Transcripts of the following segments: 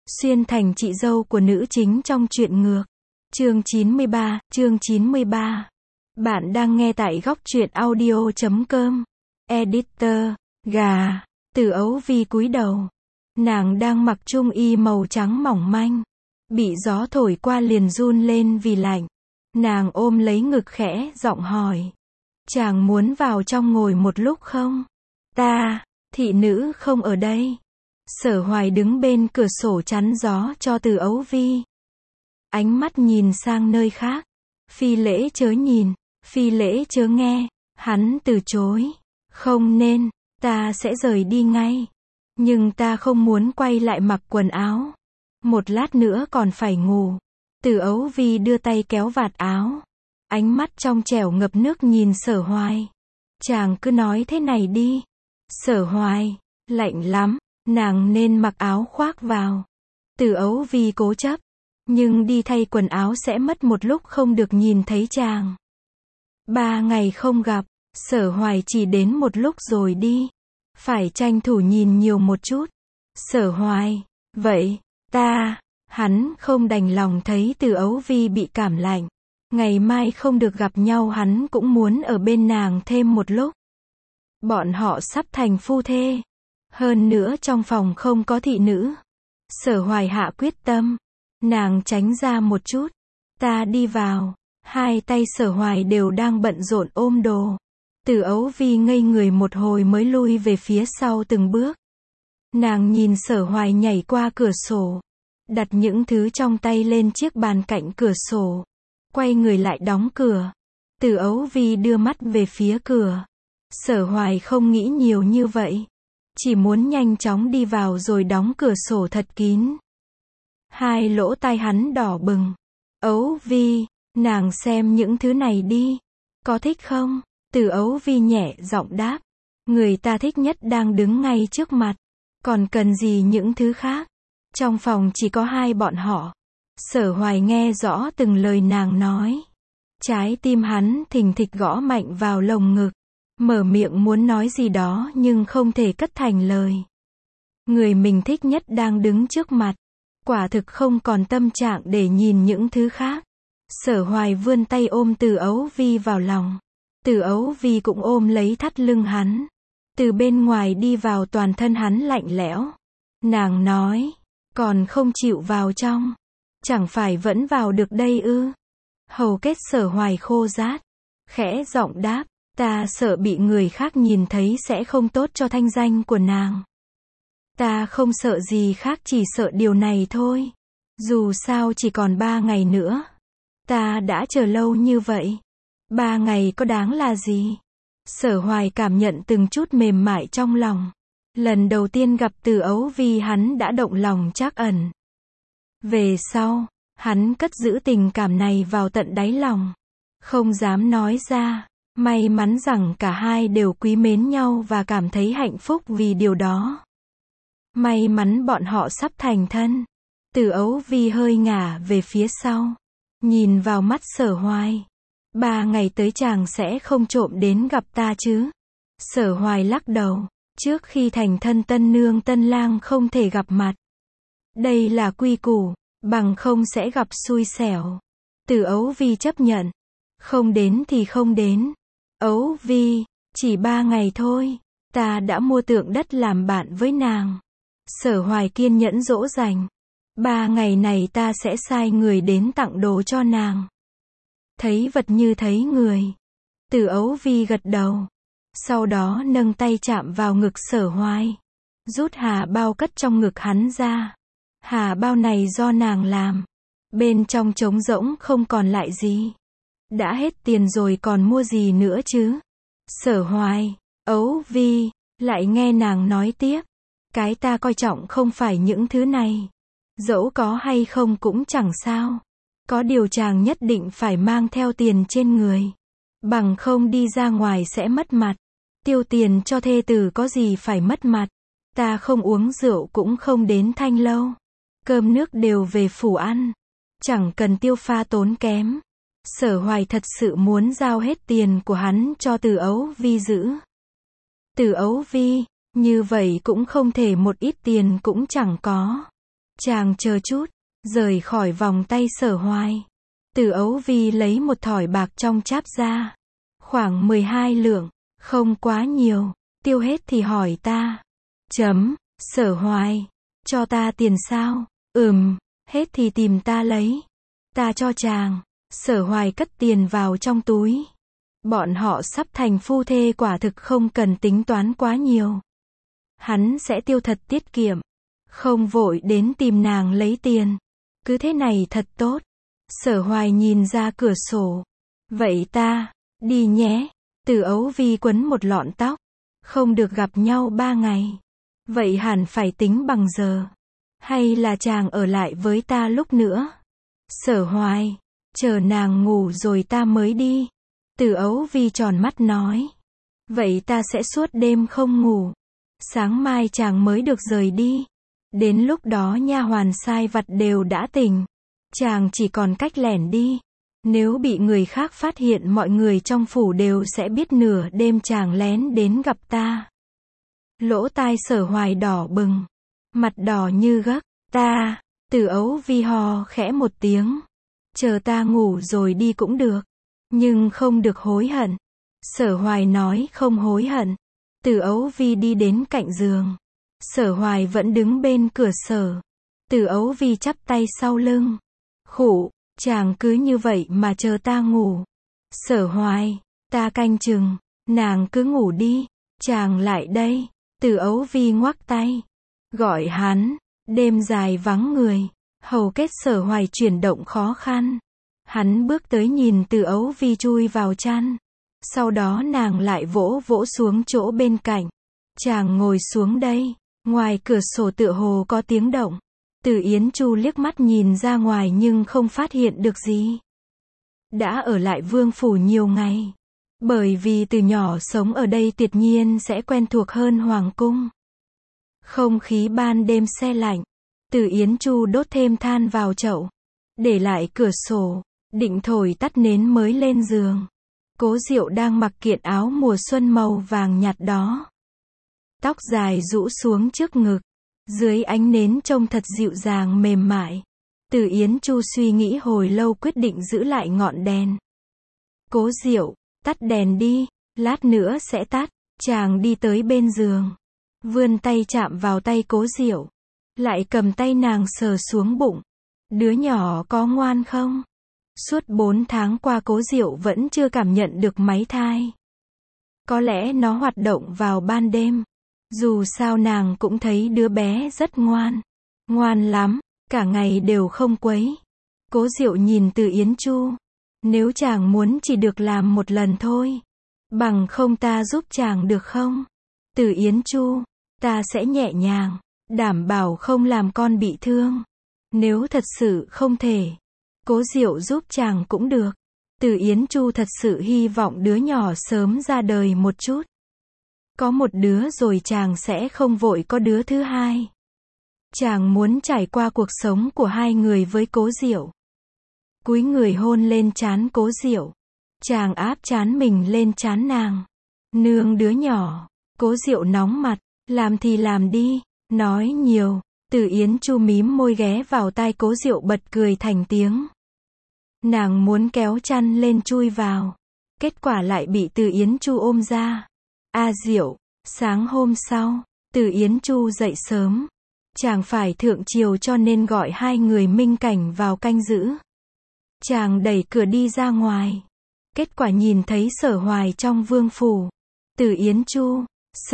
Xuyên thành chị dâu của nữ chính trong truyện ngược. Chương 93. Bạn đang nghe tại góc truyện audio.com. Editor, gà. Từ Ấu Vi cúi đầu. Nàng đang mặc trung y màu trắng mỏng manh. Bị gió thổi qua liền run lên vì lạnh. Nàng ôm lấy ngực khẽ, giọng hỏi. Chàng muốn vào trong ngồi một lúc không? Thị nữ không ở đây. Sở Hoài đứng bên cửa sổ chắn gió cho Từ Ấu Vi. Ánh mắt nhìn sang nơi khác. Phi lễ chớ nhìn, phi lễ chớ nghe. Hắn từ chối. Không nên, ta sẽ rời đi ngay. Nhưng ta không muốn quay lại mặc quần áo. Một lát nữa còn phải ngủ. Từ Ấu Vi đưa tay kéo vạt áo. Ánh mắt trong trẻo ngập nước nhìn Sở Hoài. Chàng cứ nói thế này đi. Sở Hoài, lạnh lắm, nàng nên mặc áo khoác vào. Từ Ấu Vi cố chấp. Nhưng đi thay quần áo sẽ mất một lúc không được nhìn thấy chàng. 3 ngày không gặp, Sở Hoài chỉ đến một lúc rồi đi. Phải tranh thủ nhìn nhiều một chút. Sở Hoài, vậy, hắn không đành lòng thấy Từ Ấu Vi bị cảm lạnh. Ngày mai không được gặp nhau hắn cũng muốn ở bên nàng thêm một lúc. Bọn họ sắp thành phu thê. Hơn nữa trong phòng không có thị nữ. Sở Hoài hạ quyết tâm. Nàng tránh ra một chút. Ta đi vào. Hai tay Sở Hoài đều đang bận rộn ôm đồ. Từ Ấu Vi ngây người một hồi mới lui về phía sau từng bước. Nàng nhìn Sở Hoài nhảy qua cửa sổ. Đặt những thứ trong tay lên chiếc bàn cạnh cửa sổ. Quay người lại đóng cửa. Từ Ấu Vi đưa mắt về phía cửa. Sở Hoài không nghĩ nhiều như vậy. Chỉ muốn nhanh chóng đi vào rồi đóng cửa sổ thật kín. Hai lỗ tai hắn đỏ bừng. Ấu Vi, nàng xem những thứ này đi. Có thích không? Từ Ấu Vi nhẹ giọng đáp. Người ta thích nhất đang đứng ngay trước mặt. Còn cần gì những thứ khác? Trong phòng chỉ có hai bọn họ. Sở Hoài nghe rõ từng lời nàng nói. Trái tim hắn thình thịch gõ mạnh vào lồng ngực. Mở miệng muốn nói gì đó nhưng không thể cất thành lời. Người mình thích nhất đang đứng trước mặt. Quả thực không còn tâm trạng để nhìn những thứ khác. Sở Hoài vươn tay ôm Từ Ấu Vi vào lòng. Từ Ấu Vi cũng ôm lấy thắt lưng hắn. Từ bên ngoài đi vào toàn thân hắn lạnh lẽo. Nàng nói, còn không chịu vào trong. Chẳng phải vẫn vào được đây ư? Hầu kết Sở Hoài khô rát. Khẽ giọng đáp, ta sợ bị người khác nhìn thấy sẽ không tốt cho thanh danh của nàng. Ta không sợ gì khác, chỉ sợ điều này thôi. Dù sao chỉ còn 3 ngày nữa. Ta đã chờ lâu như vậy. 3 ngày có đáng là gì? Sở Hoài cảm nhận từng chút mềm mại trong lòng. Lần đầu tiên gặp Từ Ấu Vi hắn đã động lòng trắc ẩn. Về sau, hắn cất giữ tình cảm này vào tận đáy lòng. Không dám nói ra. May mắn rằng cả hai đều quý mến nhau và cảm thấy hạnh phúc vì điều đó. May mắn bọn họ sắp thành thân. Từ Ấu Vi hơi ngả về phía sau. Nhìn vào mắt Sở Hoài. 3 ngày tới chàng sẽ không trộm đến gặp ta chứ? Sở Hoài lắc đầu. Trước khi thành thân tân nương tân lang không thể gặp mặt. Đây là quy củ, bằng không sẽ gặp xui xẻo. Từ Ấu Vi chấp nhận. Không đến thì không đến. Ấu Vi, chỉ 3 ngày thôi. Ta đã mua tượng đất làm bạn với nàng. Sở Hoài kiên nhẫn dỗ dành. 3 ngày này ta sẽ sai người đến tặng đồ cho nàng. Thấy vật như thấy người. Từ Ấu Vi gật đầu. Sau đó nâng tay chạm vào ngực Sở Hoài. Rút hà bao cất trong ngực hắn ra. Hà bao này do nàng làm. Bên trong trống rỗng không còn lại gì. Đã hết tiền rồi còn mua gì nữa chứ? Sở Hoài, Ấu Vi, lại nghe nàng nói tiếp. Cái ta coi trọng không phải những thứ này. Dẫu có hay không cũng chẳng sao. Có điều chàng nhất định phải mang theo tiền trên người. Bằng không đi ra ngoài sẽ mất mặt. Tiêu tiền cho thê tử có gì phải mất mặt. Ta không uống rượu cũng không đến Thanh Lâu. Cơm nước đều về phủ ăn. Chẳng cần tiêu pha tốn kém. Sở Hoài thật sự muốn giao hết tiền của hắn cho Từ Ấu Vi giữ. Từ Ấu Vi, như vậy cũng không thể một ít tiền cũng chẳng có. Chàng chờ chút, rời khỏi vòng tay Sở Hoài. Từ Ấu Vi lấy một thỏi bạc trong cháp ra. Khoảng 12 lượng, không quá nhiều, tiêu hết thì hỏi ta. Sở Hoài, cho ta tiền sao? Hết thì tìm ta lấy. Ta cho chàng. Sở Hoài cất tiền vào trong túi. Bọn họ sắp thành phu thê quả thực không cần tính toán quá nhiều. Hắn sẽ tiêu thật tiết kiệm. Không vội đến tìm nàng lấy tiền. Cứ thế này thật tốt. Sở Hoài nhìn ra cửa sổ. Vậy ta, đi nhé. Từ Ấu Vi quấn một lọn tóc. Không được gặp nhau 3 ngày. Vậy hẳn phải tính bằng giờ. Hay là chàng ở lại với ta lúc nữa? Sở Hoài, chờ nàng ngủ rồi ta mới đi. Từ Ấu Vi tròn mắt nói. Vậy ta sẽ suốt đêm không ngủ. Sáng mai chàng mới được rời đi. Đến lúc đó nha hoàn sai vặt đều đã tỉnh. Chàng chỉ còn cách lẻn đi. Nếu bị người khác phát hiện mọi người trong phủ đều sẽ biết nửa đêm chàng lén đến gặp ta. Lỗ tai Sở Hoài đỏ bừng. Mặt đỏ như gấc. Ta, Từ Ấu Vi hò khẽ một tiếng. Chờ ta ngủ rồi đi cũng được. Nhưng không được hối hận. Sở Hoài nói không hối hận. Từ Ấu Vi đi đến cạnh giường. Sở Hoài vẫn đứng bên cửa sổ. Từ Ấu Vi chắp tay sau lưng. Khụ, chàng cứ như vậy mà chờ ta ngủ. Sở Hoài, ta canh chừng, nàng cứ ngủ đi, chàng lại đây. Từ Ấu Vi ngoắc tay. Gọi hắn, đêm dài vắng người, hầu kết Sở Hoài chuyển động khó khăn. Hắn bước tới nhìn Từ Ấu Vi chui vào chăn. Sau đó nàng lại vỗ vỗ xuống chỗ bên cạnh. Chàng ngồi xuống đây. Ngoài cửa sổ tựa hồ có tiếng động. Từ Yến Chu liếc mắt nhìn ra ngoài nhưng không phát hiện được gì. Đã ở lại vương phủ nhiều ngày. Bởi vì từ nhỏ sống ở đây tuyệt nhiên sẽ quen thuộc hơn hoàng cung. Không khí ban đêm se lạnh. Từ Yến Chu đốt thêm than vào chậu. Để lại cửa sổ. Định thổi tắt nến mới lên giường. Cố Diệu đang mặc kiện áo mùa xuân màu vàng nhạt đó. Tóc dài rũ xuống trước ngực. Dưới ánh nến trông thật dịu dàng mềm mại. Từ Yến Chu suy nghĩ hồi lâu quyết định giữ lại ngọn đèn. Cố Diệu, tắt đèn đi, lát nữa sẽ tắt. Chàng đi tới bên giường. Vươn tay chạm vào tay Cố Diệu. Lại cầm tay nàng sờ xuống bụng. Đứa nhỏ có ngoan không? Suốt 4 tháng qua Cố Diệu vẫn chưa cảm nhận được máy thai. Có lẽ nó hoạt động vào ban đêm. Dù sao nàng cũng thấy đứa bé rất ngoan. Ngoan lắm, cả ngày đều không quấy. Cố Diệu nhìn Từ Yến Chu. Nếu chàng muốn chỉ được làm một lần thôi. Bằng không ta giúp chàng được không? Từ Yến Chu, ta sẽ nhẹ nhàng, đảm bảo không làm con bị thương. Nếu thật sự không thể, Cố Diệu giúp chàng cũng được. Từ Yến Chu thật sự hy vọng đứa nhỏ sớm ra đời một chút. Có một đứa rồi chàng sẽ không vội có đứa thứ hai. Chàng muốn trải qua cuộc sống của hai người với Cố Diệu. Cúi người hôn lên trán Cố Diệu. Chàng áp trán mình lên trán nàng. Nương đứa nhỏ. Cố Diệu nóng mặt. Làm thì làm đi. Nói nhiều. Từ Yến Chu mím môi ghé vào tai Cố Diệu bật cười thành tiếng. Nàng muốn kéo chăn lên chui vào. Kết quả lại bị Từ Yến Chu ôm ra. Diệu. Sáng hôm sau, Từ Yến Chu dậy sớm. Chàng phải thượng triều cho nên gọi hai người minh cảnh vào canh giữ. Chàng đẩy cửa đi ra ngoài. Kết quả nhìn thấy Sở Hoài trong vương phủ. Từ Yến Chu,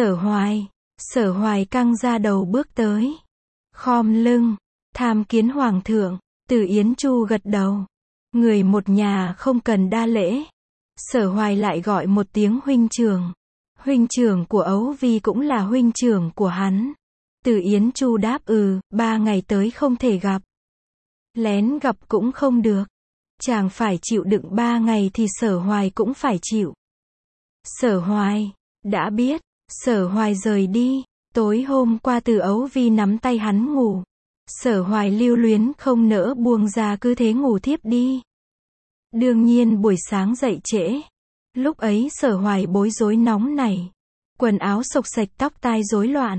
Sở Hoài căng ra đầu bước tới. Khom lưng, tham kiến hoàng thượng. Từ Yến Chu gật đầu. Người một nhà không cần đa lễ. Sở Hoài lại gọi một tiếng huynh trưởng. Huynh trưởng của Ấu Vi cũng là huynh trưởng của hắn. Từ Yến Chu đáp 3 ngày tới không thể gặp. Lén gặp cũng không được. Chàng phải chịu đựng 3 ngày thì Sở Hoài cũng phải chịu. Sở Hoài, đã biết. Sở Hoài rời đi. Tối hôm qua Từ Ấu Vi nắm tay hắn ngủ. Sở Hoài lưu luyến không nỡ buông ra cứ thế ngủ thiếp đi. Đương nhiên buổi sáng dậy trễ. Lúc ấy Sở Hoài bối rối nóng nảy. Quần áo xộc xệch tóc tai rối loạn.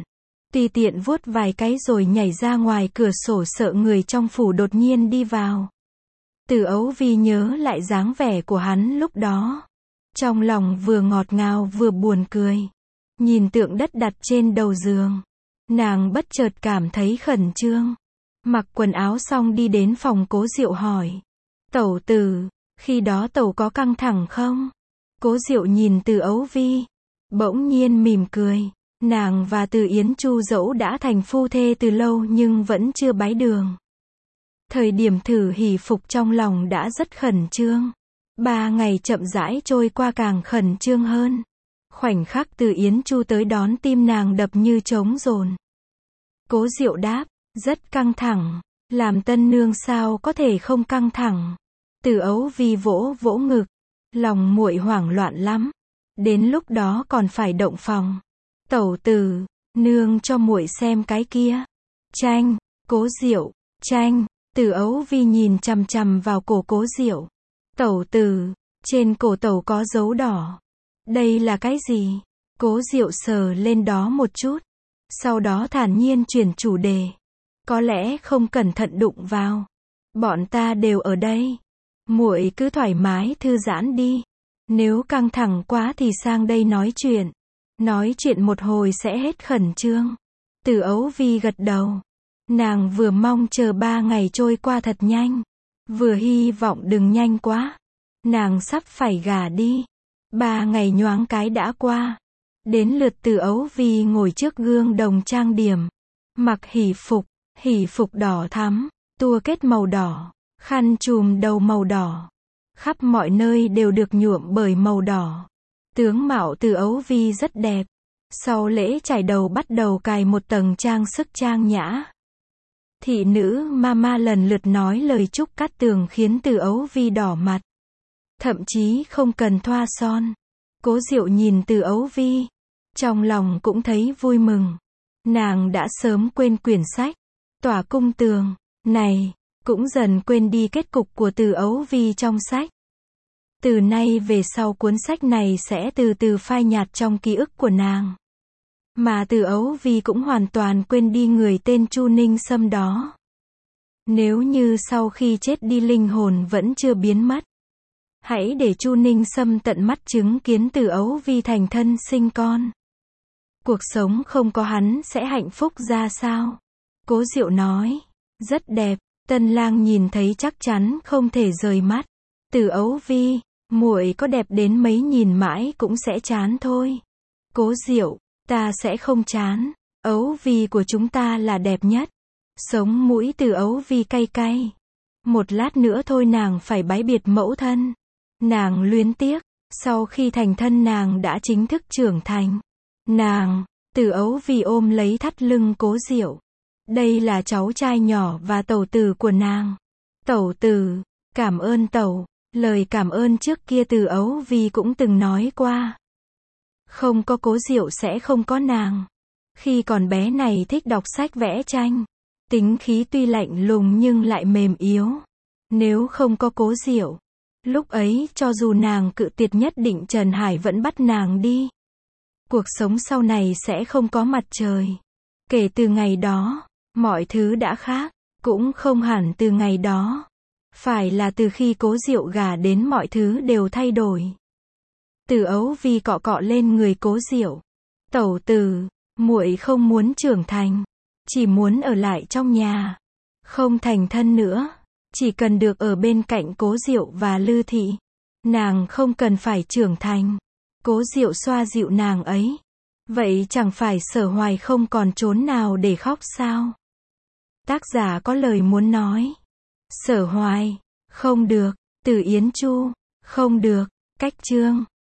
tùy tiện vuốt vài cái rồi nhảy ra ngoài cửa sổ sợ người trong phủ đột nhiên đi vào. Từ Ấu Vi nhớ lại dáng vẻ của hắn lúc đó. Trong lòng vừa ngọt ngào vừa buồn cười. Nhìn tượng đất đặt trên đầu giường. Nàng bất chợt cảm thấy khẩn trương. Mặc quần áo xong đi đến phòng Cố Diệu hỏi. Tẩu tử, khi đó tẩu có căng thẳng không? Cố Diệu nhìn Từ Ấu Vi. Bỗng nhiên mỉm cười. Nàng và Từ Yến Chu dẫu đã thành phu thê từ lâu nhưng vẫn chưa bái đường. Thời điểm thử hỷ phục trong lòng đã rất khẩn trương. 3 ngày chậm rãi trôi qua càng khẩn trương hơn. Khoảnh khắc Từ Yến Chu tới đón tim nàng đập như trống dồn. Cố Diệu đáp, rất căng thẳng. Làm tân nương sao có thể không căng thẳng. Từ Ấu Vi vỗ vỗ ngực. Lòng muội hoảng loạn lắm. Đến lúc đó còn phải động phòng. Tẩu tử, nương cho muội xem cái kia. Tranh, Cố Diệu, tranh. Từ Ấu Vi nhìn chằm chằm vào cổ Cố Diệu. Tẩu tử, trên cổ tẩu có dấu đỏ. Đây là cái gì? Cố Diệu sờ lên đó một chút. Sau đó thản nhiên chuyển chủ đề. Có lẽ không cẩn thận đụng vào. Bọn ta đều ở đây. Muội cứ thoải mái thư giãn đi. Nếu căng thẳng quá thì sang đây nói chuyện. Nói chuyện một hồi sẽ hết khẩn trương. Từ Ấu Vi gật đầu. Nàng vừa mong chờ 3 ngày trôi qua thật nhanh. Vừa hy vọng đừng nhanh quá. Nàng sắp phải gả đi. 3 ngày nhoáng cái đã qua. Đến lượt Từ Ấu Vi ngồi trước gương đồng trang điểm. Mặc hỷ phục đỏ thắm, tua kết màu đỏ, khăn trùm đầu màu đỏ. Khắp mọi nơi đều được nhuộm bởi màu đỏ. Tướng mạo Từ Ấu Vi rất đẹp. Sau lễ chải đầu bắt đầu cài một tầng trang sức trang nhã. Thị nữ Mama lần lượt nói lời chúc cát tường khiến Từ Ấu Vi đỏ mặt. Thậm chí không cần thoa son. Cố Diệu nhìn Từ Ấu Vi. Trong lòng cũng thấy vui mừng. Nàng đã sớm quên quyển sách. Tỏa cung tường, này, cũng dần quên đi kết cục của Từ Ấu Vi trong sách. Từ nay về sau cuốn sách này sẽ từ từ phai nhạt trong ký ức của nàng. Mà Từ Ấu Vi cũng hoàn toàn quên đi người tên Chu Ninh Sâm đó. Nếu như sau khi chết đi linh hồn vẫn chưa biến mất. Hãy để Chu Ninh Sâm tận mắt chứng kiến Từ Ấu Vi thành thân sinh con. Cuộc sống không có hắn sẽ hạnh phúc ra sao? Cố Diệu nói. Rất đẹp. Tân lang nhìn thấy chắc chắn không thể rời mắt. Từ Ấu Vi, muội có đẹp đến mấy nhìn mãi cũng sẽ chán thôi. Cố Diệu, ta sẽ không chán. Ấu Vi của chúng ta là đẹp nhất. Sống mũi Từ Ấu Vi cay cay. Một lát nữa thôi nàng phải bái biệt mẫu thân. Nàng luyến tiếc. Sau khi thành thân nàng đã chính thức trưởng thành. Nàng, Từ Ấu Vi ôm lấy thắt lưng Cố Diệu. Đây là cháu trai nhỏ và tẩu tử của nàng. Tẩu tử, cảm ơn tẩu. Lời cảm ơn trước kia Từ Ấu Vi cũng từng nói qua. Không có Cố Diệu sẽ không có nàng. Khi còn bé này thích đọc sách vẽ tranh. Tính khí tuy lạnh lùng nhưng lại mềm yếu. Nếu không có Cố Diệu, lúc ấy cho dù nàng cự tuyệt nhất định Trần Hải vẫn bắt nàng đi. Cuộc sống sau này sẽ không có mặt trời. Kể từ ngày đó, mọi thứ đã khác. Cũng không hẳn từ ngày đó. Phải là từ khi Cố Diệu gả đến mọi thứ đều thay đổi. Từ Ấu Vi cọ cọ lên người Cố Diệu. Tẩu tử, muội không muốn trưởng thành. Chỉ muốn ở lại trong nhà. Không thành thân nữa. Chỉ cần được ở bên cạnh Cố Diệu và Lư Thị. Nàng không cần phải trưởng thành. Cố Diệu xoa dịu nàng ấy. Vậy chẳng phải Sở Hoài không còn chốn nào để khóc sao? Tác giả có lời muốn nói. Sở Hoài, không được. Từ Yến Chu, không được. Cách chương.